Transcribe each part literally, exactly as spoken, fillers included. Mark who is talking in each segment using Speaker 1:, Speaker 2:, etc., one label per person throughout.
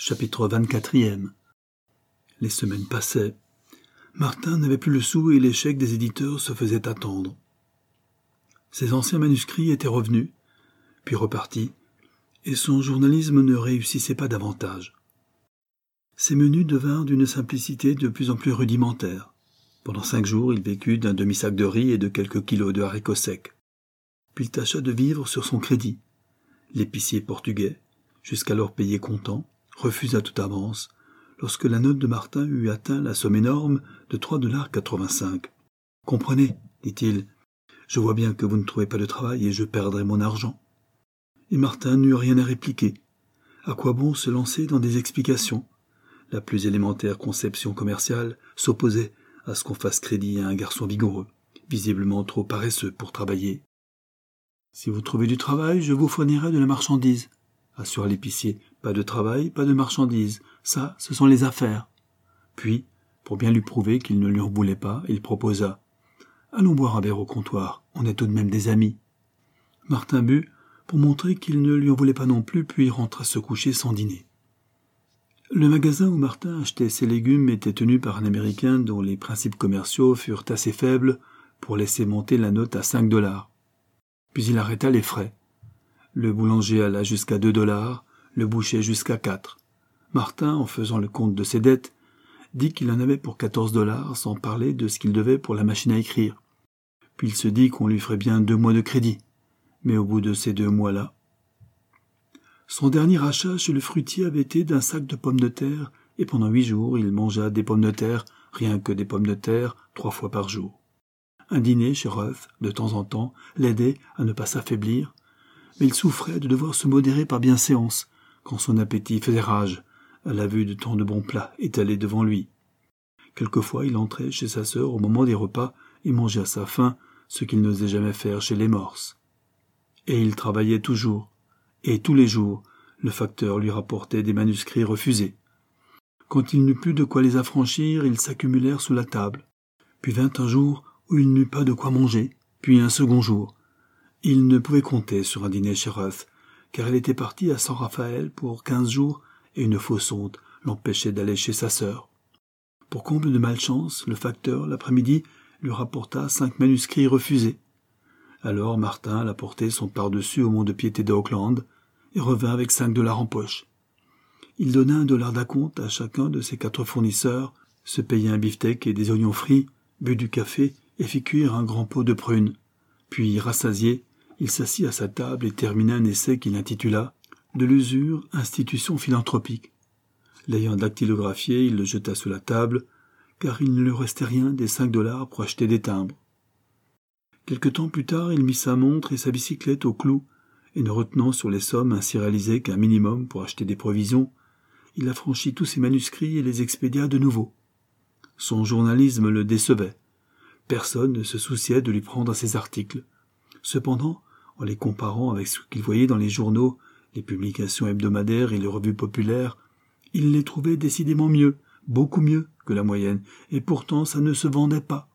Speaker 1: Chapitre vingt-quatre. Les semaines passaient. Martin n'avait plus le sou et l'échec des éditeurs se faisait attendre. Ses anciens manuscrits étaient revenus, puis repartis, et son journalisme ne réussissait pas davantage. Ses menus devinrent d'une simplicité de plus en plus rudimentaire. Pendant cinq jours, il vécut d'un demi-sac de riz et de quelques kilos de haricots secs. Puis il tâcha de vivre sur son crédit. L'épicier portugais, jusqu'alors payé comptant, refusa toute avance, lorsque la note de Martin eut atteint la somme énorme de trois dollars quatre-vingt-cinq. « Comprenez, dit-il, je vois bien que vous ne trouvez pas de travail et je perdrai mon argent. » Et Martin n'eut rien à répliquer. À quoi bon se lancer dans des explications? La plus élémentaire conception commerciale s'opposait à ce qu'on fasse crédit à un garçon vigoureux, visiblement trop paresseux pour travailler. « Si vous trouvez du travail, je vous fournirai de la marchandise, » assura l'épicier. « Pas de travail, pas de marchandise, ça, ce sont les affaires. » Puis, pour bien lui prouver qu'il ne lui en voulait pas, il proposa « Allons boire un verre au comptoir, on est tout de même des amis. » Martin but pour montrer qu'il ne lui en voulait pas non plus, puis rentra se coucher sans dîner. Le magasin où Martin achetait ses légumes était tenu par un Américain dont les principes commerciaux furent assez faibles pour laisser monter la note à cinq dollars. Puis il arrêta les frais. Le boulanger alla jusqu'à deux dollars, le boucher jusqu'à quatre. Martin, en faisant le compte de ses dettes, dit qu'il en avait pour quatorze dollars, sans parler de ce qu'il devait pour la machine à écrire. Puis il se dit qu'on lui ferait bien deux mois de crédit. Mais au bout de ces deux mois-là... Son dernier achat chez le fruitier avait été d'un sac de pommes de terre, et pendant huit jours, il mangea des pommes de terre, rien que des pommes de terre, trois fois par jour. Un dîner chez Ruth, de temps en temps, l'aidait à ne pas s'affaiblir, mais il souffrait de devoir se modérer par bienséance, quand son appétit faisait rage, à la vue de tant de bons plats étalés devant lui. Quelquefois, il entrait chez sa sœur au moment des repas et mangeait à sa faim ce qu'il n'osait jamais faire chez les morses. Et il travaillait toujours, et tous les jours, le facteur lui rapportait des manuscrits refusés. Quand il n'eut plus de quoi les affranchir, ils s'accumulèrent sous la table. Puis vint un jour où il n'eut pas de quoi manger, puis un second jour. Il ne pouvait compter sur un dîner chez Ruth, car elle était partie à San Rafael pour quinze jours et une fausse honte l'empêchait d'aller chez sa sœur. Pour comble de malchance, le facteur, l'après-midi, lui rapporta cinq manuscrits refusés. Alors Martin alla porter son par-dessus au mont-de-piété d'Auckland et revint avec cinq dollars en poche. Il donna un dollar d'acompte à chacun de ses quatre fournisseurs, se paya un beefsteak et des oignons frits, but du café et fit cuire un grand pot de prunes. Puis, rassasié, il s'assit à sa table et termina un essai qu'il intitula « De l'usure, institution philanthropique ». L'ayant dactylographié, il le jeta sous la table, car il ne lui restait rien des cinq dollars pour acheter des timbres. Quelque temps plus tard, il mit sa montre et sa bicyclette au clou, et ne retenant sur les sommes ainsi réalisées qu'un minimum pour acheter des provisions, il affranchit tous ses manuscrits et les expédia de nouveau. Son journalisme le décevait. Personne ne se souciait de lui prendre ses articles. Cependant, en les comparant avec ce qu'il voyait dans les journaux, les publications hebdomadaires et les revues populaires, il les trouvait décidément mieux, beaucoup mieux que la moyenne, et pourtant ça ne se vendait pas.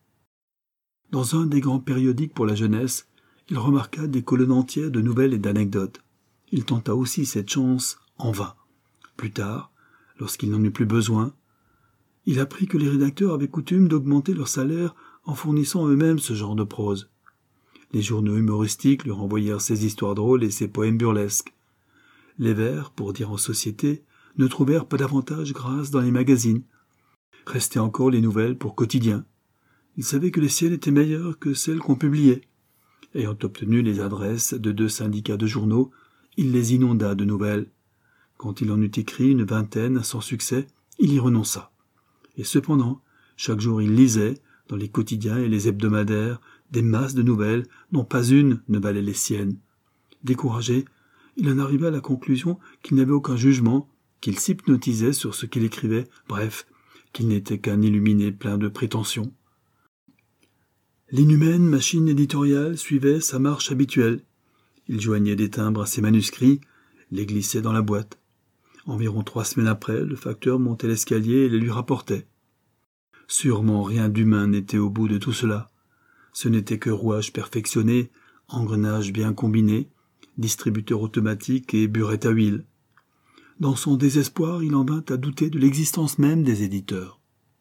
Speaker 1: Dans un des grands périodiques pour la jeunesse, il remarqua des colonnes entières de nouvelles et d'anecdotes. Il tenta aussi cette chance en vain. Plus tard, lorsqu'il n'en eut plus besoin, il apprit que les rédacteurs avaient coutume d'augmenter leur salaire en fournissant eux-mêmes ce genre de prose. Les journaux humoristiques lui renvoyèrent ses histoires drôles et ses poèmes burlesques. Les vers, pour dire en société, ne trouvèrent pas davantage grâce dans les magazines. Restaient encore les nouvelles pour quotidiens. Il savait que les siennes étaient meilleures que celles qu'on publiait. Ayant obtenu les adresses de deux syndicats de journaux, il les inonda de nouvelles. Quand il en eut écrit une vingtaine sans succès, il y renonça. Et cependant, chaque jour il lisait, dans les quotidiens et les hebdomadaires, des masses de nouvelles dont pas une ne valait les siennes. Découragé, il en arriva à la conclusion qu'il n'avait aucun jugement, qu'il s'hypnotisait sur ce qu'il écrivait, bref, qu'il n'était qu'un illuminé plein de prétentions. L'inhumaine machine éditoriale suivait sa marche habituelle. Il joignait des timbres à ses manuscrits, les glissait dans la boîte. Environ trois semaines après, le facteur montait l'escalier et les lui rapportait. Sûrement rien d'humain n'était au bout de tout cela. Ce n'était que rouage perfectionné, engrenage bien combiné, distributeur automatique et burette à huile. Dans son désespoir, il en vint à douter de l'existence même des éditeurs.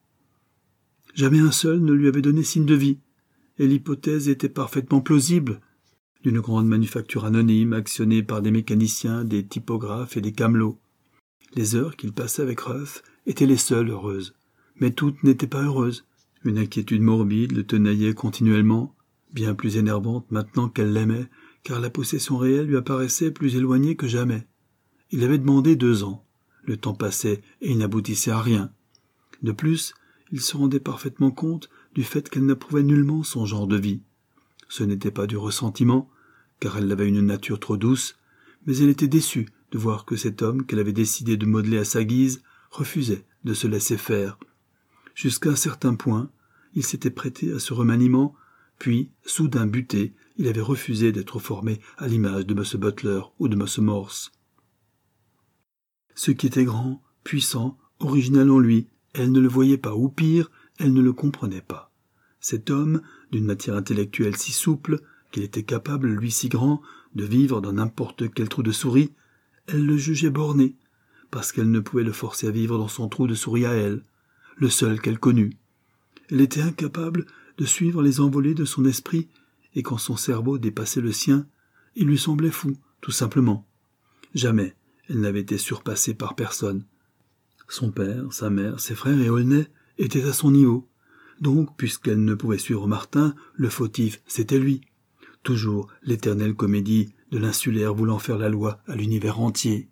Speaker 1: Jamais un seul ne lui avait donné signe de vie, et l'hypothèse était parfaitement plausible. D'une grande manufacture anonyme, actionnée par des mécaniciens, des typographes et des camelots. Les heures qu'il passait avec Ruff étaient les seules heureuses. Mais toutes n'étaient pas heureuses. Une inquiétude morbide le tenaillait continuellement, bien plus énervante maintenant qu'elle l'aimait, car la possession réelle lui apparaissait plus éloignée que jamais. Il avait demandé deux ans. Le temps passait et il n'aboutissait à rien. De plus, il se rendait parfaitement compte du fait qu'elle n'approuvait nullement son genre de vie. Ce n'était pas du ressentiment, car elle avait une nature trop douce, mais elle était déçue de voir que cet homme qu'elle avait décidé de modeler à sa guise refusait de se laisser faire. Jusqu'à un certain point, il s'était prêté à ce remaniement, puis, soudain buté, il avait refusé d'être formé à l'image de M. Butler ou de M. Morse. Ce qui était grand, puissant, original en lui, elle ne le voyait pas, ou pire, elle ne le comprenait pas. Cet homme, d'une matière intellectuelle si souple, qu'il était capable, lui si grand, de vivre dans n'importe quel trou de souris, elle le jugeait borné, parce qu'elle ne pouvait le forcer à vivre dans son trou de souris à elle, le seul qu'elle connût. Elle était incapable de suivre les envolées de son esprit, et quand son cerveau dépassait le sien, il lui semblait fou, tout simplement. Jamais elle n'avait été surpassée par personne. Son père, sa mère, ses frères et Aulnay étaient à son niveau. Donc, puisqu'elle ne pouvait suivre Martin, le fautif, c'était lui. Toujours l'éternelle comédie de l'insulaire voulant faire la loi à l'univers entier.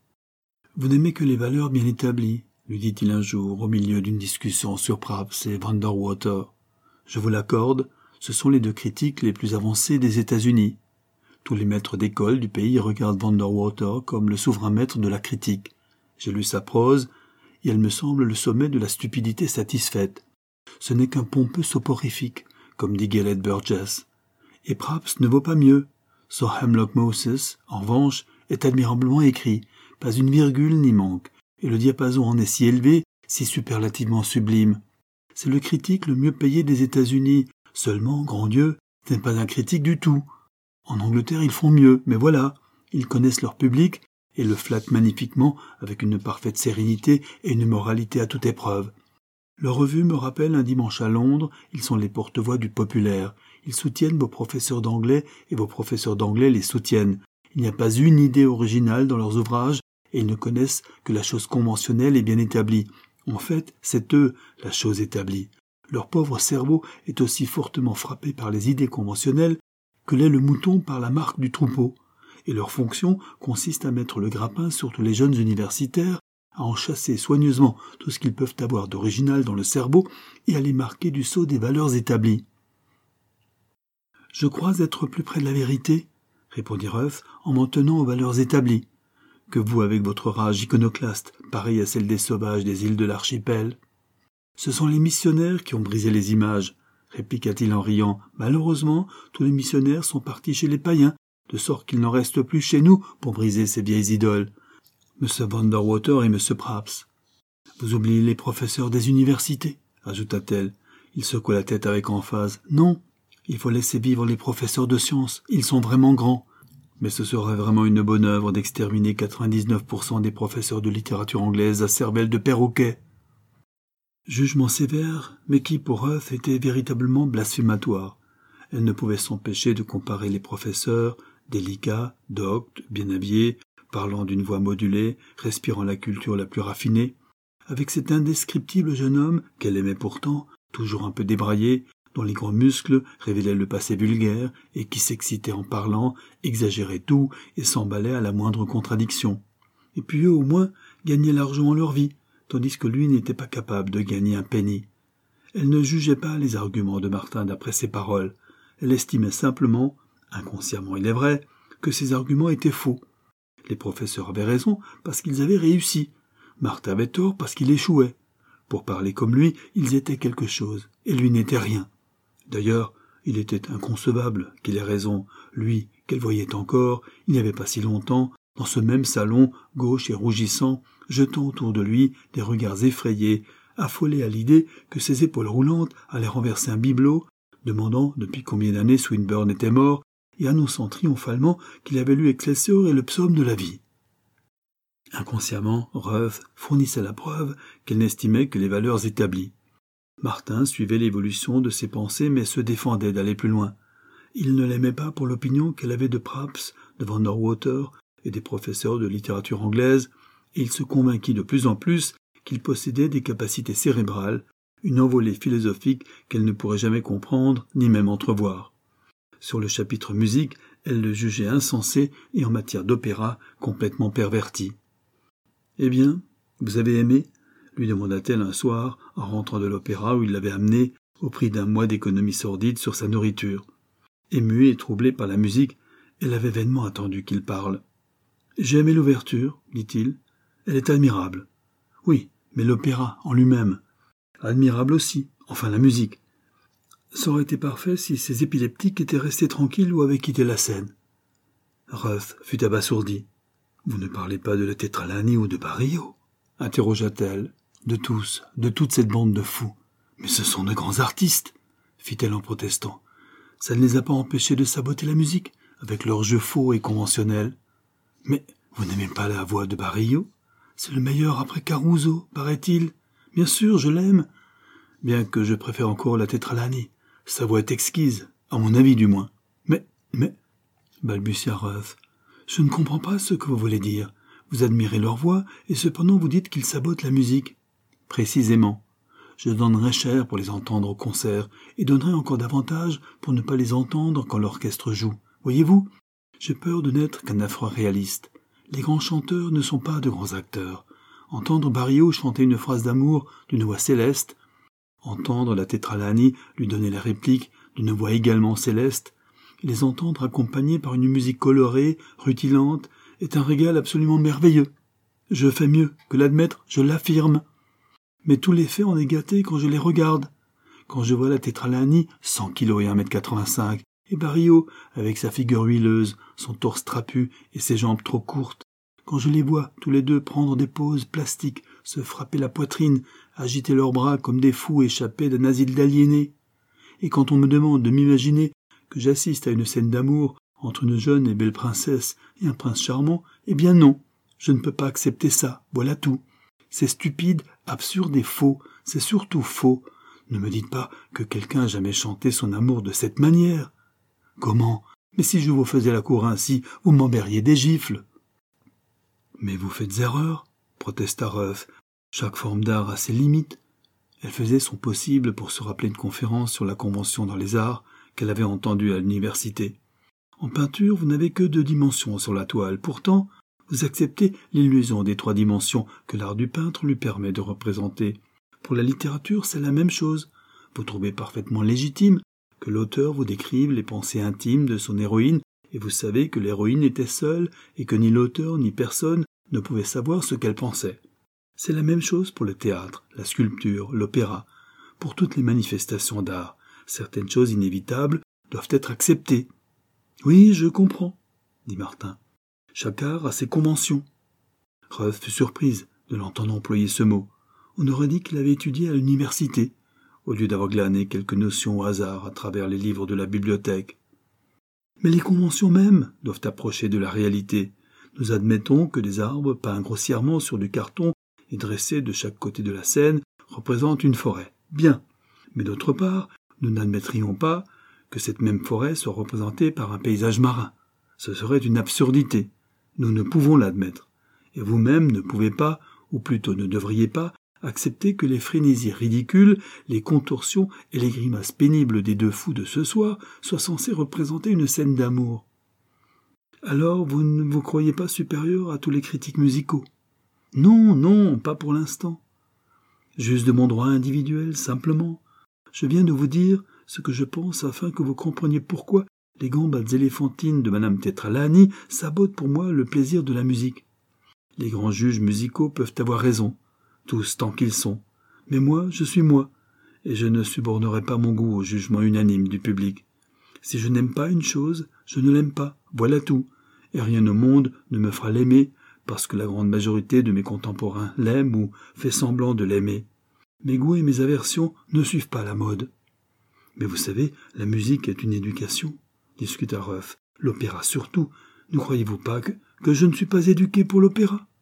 Speaker 1: « Vous n'aimez que les valeurs bien établies, » lui dit-il un jour au milieu d'une discussion sur Pabst et Vanderwater. « Je vous l'accorde, ce sont les deux critiques les plus avancés des États-Unis. Tous les maîtres d'école du pays regardent Vanderwater comme le souverain maître de la critique. J'ai lu sa prose, et elle me semble le sommet de la stupidité satisfaite. Ce n'est qu'un pompeux soporifique, comme dit Gelett Burgess. Et Pabst ne vaut pas mieux. Son Hemlock Moses, en revanche, est admirablement écrit, pas une virgule n'y manque, et le diapason en est si élevé, si superlativement sublime. C'est le critique le mieux payé des États-Unis. Seulement, grand Dieu, ce n'est pas un critique du tout. En Angleterre, ils font mieux, mais voilà, ils connaissent leur public et le flattent magnifiquement avec une parfaite sérénité et une moralité à toute épreuve. Leur revue me rappelle un dimanche à Londres, ils sont les porte-voix du populaire. Ils soutiennent vos professeurs d'anglais et vos professeurs d'anglais les soutiennent. Il n'y a pas une idée originale dans leurs ouvrages et ils ne connaissent que la chose conventionnelle et bien établie. En fait, c'est eux, la chose établie. Leur pauvre cerveau est aussi fortement frappé par les idées conventionnelles que l'est le mouton par la marque du troupeau. Et leur fonction consiste à mettre le grappin sur tous les jeunes universitaires, à en chasser soigneusement tout ce qu'ils peuvent avoir d'original dans le cerveau et à les marquer du sceau des valeurs établies. « Je crois être plus près de la vérité, » répondit Ruff, en m'en tenant aux valeurs établies, que vous avec votre rage iconoclaste, pareille à celle des sauvages des îles de l'archipel. « Ce sont les missionnaires qui ont brisé les images, » répliqua-t-il en riant. « Malheureusement, tous les missionnaires sont partis chez les païens, de sorte qu'il n'en reste plus chez nous pour briser ces vieilles idoles. M. Vanderwater et M. Pabst. Vous oubliez les professeurs des universités, ajouta-t-elle. Il secoua la tête avec emphase. Non, il faut laisser vivre les professeurs de sciences, ils sont vraiment grands. Mais ce serait vraiment une bonne œuvre d'exterminer quatre-vingt-dix-neuf pour cent des professeurs de littérature anglaise à cervelle de perroquet. Jugement sévère, mais qui pour Ruff était véritablement blasphématoire. Elle ne pouvait s'empêcher de comparer les professeurs, délicats, doctes, bien habillés, parlant d'une voix modulée, respirant la culture la plus raffinée, avec cet indescriptible jeune homme qu'elle aimait pourtant, toujours un peu débraillé, dont les grands muscles révélaient le passé vulgaire et qui s'excitait en parlant, exagérait tout et s'emballait à la moindre contradiction. Et puis eux, au moins, gagnaient largement leur vie, tandis que lui n'était pas capable de gagner un penny. Elle ne jugeait pas les arguments de Martin d'après ses paroles. Elle estimait simplement, inconsciemment il est vrai, que ses arguments étaient faux. Les professeurs avaient raison parce qu'ils avaient réussi. Martin avait tort parce qu'il échouait. Pour parler comme lui, ils étaient quelque chose, et lui n'était rien. D'ailleurs, il était inconcevable qu'il ait raison, lui, qu'elle voyait encore, il n'y avait pas si longtemps, dans ce même salon, gauche et rougissant, jetant autour de lui des regards effrayés, affolé à l'idée que ses épaules roulantes allaient renverser un bibelot, demandant depuis combien d'années Swinburne était mort, et annonçant triomphalement qu'il avait lu Excelsior et le psaume de la vie. Inconsciemment, Ruth fournissait la preuve qu'elle n'estimait que les valeurs établies. Martin suivait l'évolution de ses pensées mais se défendait d'aller plus loin. Il ne l'aimait pas pour l'opinion qu'elle avait de Praps, de Van der Water et des professeurs de littérature anglaise, et il se convainquit de plus en plus qu'il possédait des capacités cérébrales, une envolée philosophique qu'elle ne pourrait jamais comprendre ni même entrevoir. Sur le chapitre musique, elle le jugeait insensé et en matière d'opéra complètement perverti. « Eh bien, vous avez aimé ?» lui demanda-t-elle un soir en rentrant de l'opéra où il l'avait amenée au prix d'un mois d'économie sordide sur sa nourriture. Émue et troublée par la musique, elle avait vainement attendu qu'il parle. « J'ai aimé l'ouverture, dit-il. Elle est admirable. Oui, mais l'opéra en lui-même. Admirable aussi, enfin la musique. Ça aurait été parfait si ces épileptiques étaient restés tranquilles ou avaient quitté la scène. » Ruth fut abasourdie. « Vous ne parlez pas de la Tetralani ou de Barrio ?» interrogea-t-elle. « De tous, de toute cette bande de fous. Mais ce sont de grands artistes, fit-elle en protestant. Ça ne les a pas empêchés de saboter la musique, avec leurs jeux faux et conventionnels. Mais vous n'aimez pas la voix de Barrio? C'est le meilleur après Caruso, paraît-il. Bien sûr, je l'aime. Bien que je préfère encore la Tetralani. Sa voix est exquise, à mon avis du moins. Mais, mais, balbutia Ruth, je ne comprends pas ce que vous voulez dire. Vous admirez leur voix, et cependant vous dites qu'ils sabotent la musique. Précisément. Je donnerais cher pour les entendre au concert, et donnerais encore davantage pour ne pas les entendre quand l'orchestre joue. Voyez-vous, j'ai peur de n'être qu'un affreux réaliste. Les grands chanteurs ne sont pas de grands acteurs. Entendre Barrio chanter une phrase d'amour d'une voix céleste, entendre la Tetralani lui donner la réplique d'une voix également céleste, et les entendre accompagnés par une musique colorée, rutilante, est un régal absolument merveilleux. Je fais mieux que l'admettre, je l'affirme. Mais tout l'effet en est gâté quand je les regarde. Quand je vois la Tetralani, cent kilos et un mètre quatre-vingt-cinq, et Barrio, avec sa figure huileuse, son torse trapu et ses jambes trop courtes. Quand je les vois, tous les deux, prendre des poses plastiques, se frapper la poitrine, agiter leurs bras comme des fous échappés d'un asile d'aliénés. Et quand on me demande de m'imaginer que j'assiste à une scène d'amour entre une jeune et belle princesse et un prince charmant, eh bien non, je ne peux pas accepter ça, voilà tout. C'est stupide, absurde et faux, c'est surtout faux. Ne me dites pas que quelqu'un a jamais chanté son amour de cette manière. Comment? Mais si je vous faisais la cour ainsi, vous m'emberiez des gifles. Mais vous faites erreur, protesta Ruth. Chaque forme d'art a ses limites. Elle faisait son possible pour se rappeler une conférence sur la convention dans les arts qu'elle avait entendue à l'université. En peinture, vous n'avez que deux dimensions sur la toile. Pourtant, vous acceptez l'illusion des trois dimensions que l'art du peintre lui permet de représenter. Pour la littérature, c'est la même chose. Vous trouvez parfaitement légitime que l'auteur vous décrive les pensées intimes de son héroïne, et vous savez que l'héroïne était seule et que ni l'auteur ni personne ne pouvait savoir ce qu'elle pensait. C'est la même chose pour le théâtre, la sculpture, l'opéra. Pour toutes les manifestations d'art, certaines choses inévitables doivent être acceptées. « Oui, je comprends, » dit Martin. « Chaque art a ses conventions. » Ruth fut surprise de l'entendre employer ce mot. On aurait dit qu'il avait étudié à l'université, au lieu d'avoir glané quelques notions au hasard à travers les livres de la bibliothèque. Mais les conventions mêmes doivent approcher de la réalité. Nous admettons que des arbres peints grossièrement sur du carton et dressés de chaque côté de la scène représentent une forêt. Bien. Mais d'autre part, nous n'admettrions pas que cette même forêt soit représentée par un paysage marin. Ce serait une absurdité. Nous ne pouvons l'admettre. Et vous-même ne pouvez pas, ou plutôt ne devriez pas, accepter que les frénésies ridicules, les contorsions et les grimaces pénibles des deux fous de ce soir soient censés représenter une scène d'amour. Alors vous ne vous croyez pas supérieur à tous les critiques musicaux? Non, non, pas pour l'instant. Juste de mon droit individuel, simplement. Je viens de vous dire ce que je pense afin que vous compreniez pourquoi les gambades éléphantines de Madame Tetralani sabotent pour moi le plaisir de la musique. Les grands juges musicaux peuvent avoir raison, tous tant qu'ils sont. Mais moi, je suis moi, et je ne subornerai pas mon goût au jugement unanime du public. Si je n'aime pas une chose, je ne l'aime pas, voilà tout, et rien au monde ne me fera l'aimer, parce que la grande majorité de mes contemporains l'aiment ou fait semblant de l'aimer. Mes goûts et mes aversions ne suivent pas la mode. Mais vous savez, la musique est une éducation, discuta Ruth. L'opéra surtout. Ne croyez-vous pas que, que je ne suis pas éduqué pour l'opéra?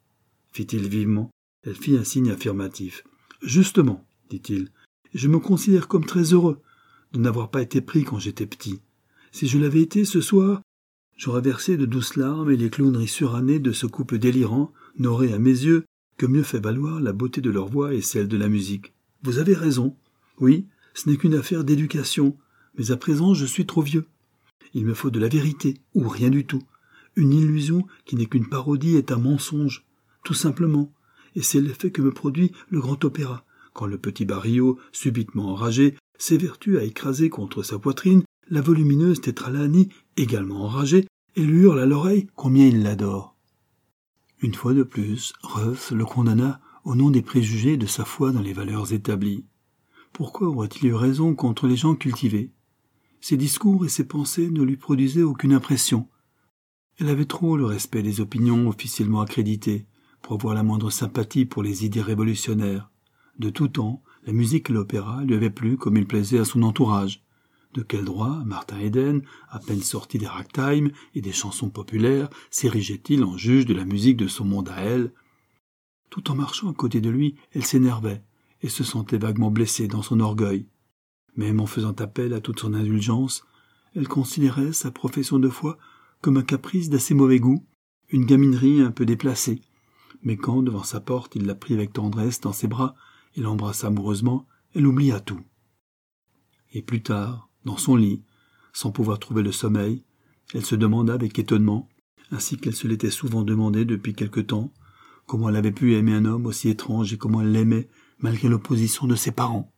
Speaker 1: fit-il vivement. Elle fit un signe affirmatif. « Justement, dit-il, je me considère comme très heureux de n'avoir pas été pris quand j'étais petit. Si je l'avais été ce soir, j'aurais versé de douces larmes et les clowneries surannées de ce couple délirant n'auraient, à mes yeux, que mieux fait valoir la beauté de leur voix et celle de la musique. Vous avez raison. Oui, ce n'est qu'une affaire d'éducation, mais à présent je suis trop vieux. Il me faut de la vérité, ou rien du tout. Une illusion qui n'est qu'une parodie est un mensonge, tout simplement, et c'est l'effet que me produit le grand opéra, quand le petit Barillot, subitement enragé, s'évertue à écraser contre sa poitrine la volumineuse Tétralani, également enragée, et lui hurle à l'oreille combien il l'adore. Une fois de plus, Ruff le condamna au nom des préjugés de sa foi dans les valeurs établies. Pourquoi aurait-il eu raison contre les gens cultivés? Ses discours et ses pensées ne lui produisaient aucune impression. Elle avait trop le respect des opinions officiellement accréditées pour avoir la moindre sympathie pour les idées révolutionnaires. De tout temps, la musique et l'opéra lui avaient plu comme il plaisait à son entourage. De quel droit Martin Eden, à peine sorti des ragtime et des chansons populaires, s'érigeait-il en juge de la musique de son monde à elle? Tout en marchant à côté de lui, elle s'énervait et se sentait vaguement blessée dans son orgueil. Même en faisant appel à toute son indulgence, elle considérait sa profession de foi comme un caprice d'assez mauvais goût, une gaminerie un peu déplacée. Mais quand, devant sa porte, il la prit avec tendresse dans ses bras et l'embrassa amoureusement, elle oublia tout. Et plus tard, dans son lit, sans pouvoir trouver le sommeil, elle se demanda avec étonnement, ainsi qu'elle se l'était souvent demandé depuis quelque temps, comment elle avait pu aimer un homme aussi étrange et comment elle l'aimait, malgré l'opposition de ses parents.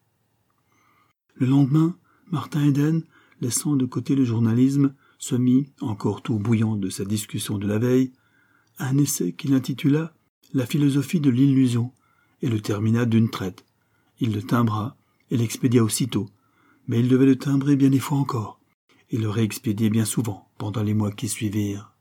Speaker 1: Le lendemain, Martin Eden, laissant de côté le journalisme, se mit, encore tout bouillant de sa discussion de la veille, à un essai qu'il intitula « La philosophie de l'illusion » et le termina d'une traite. Il le timbra et l'expédia aussitôt, mais il devait le timbrer bien des fois encore, et le réexpédier bien souvent pendant les mois qui suivirent.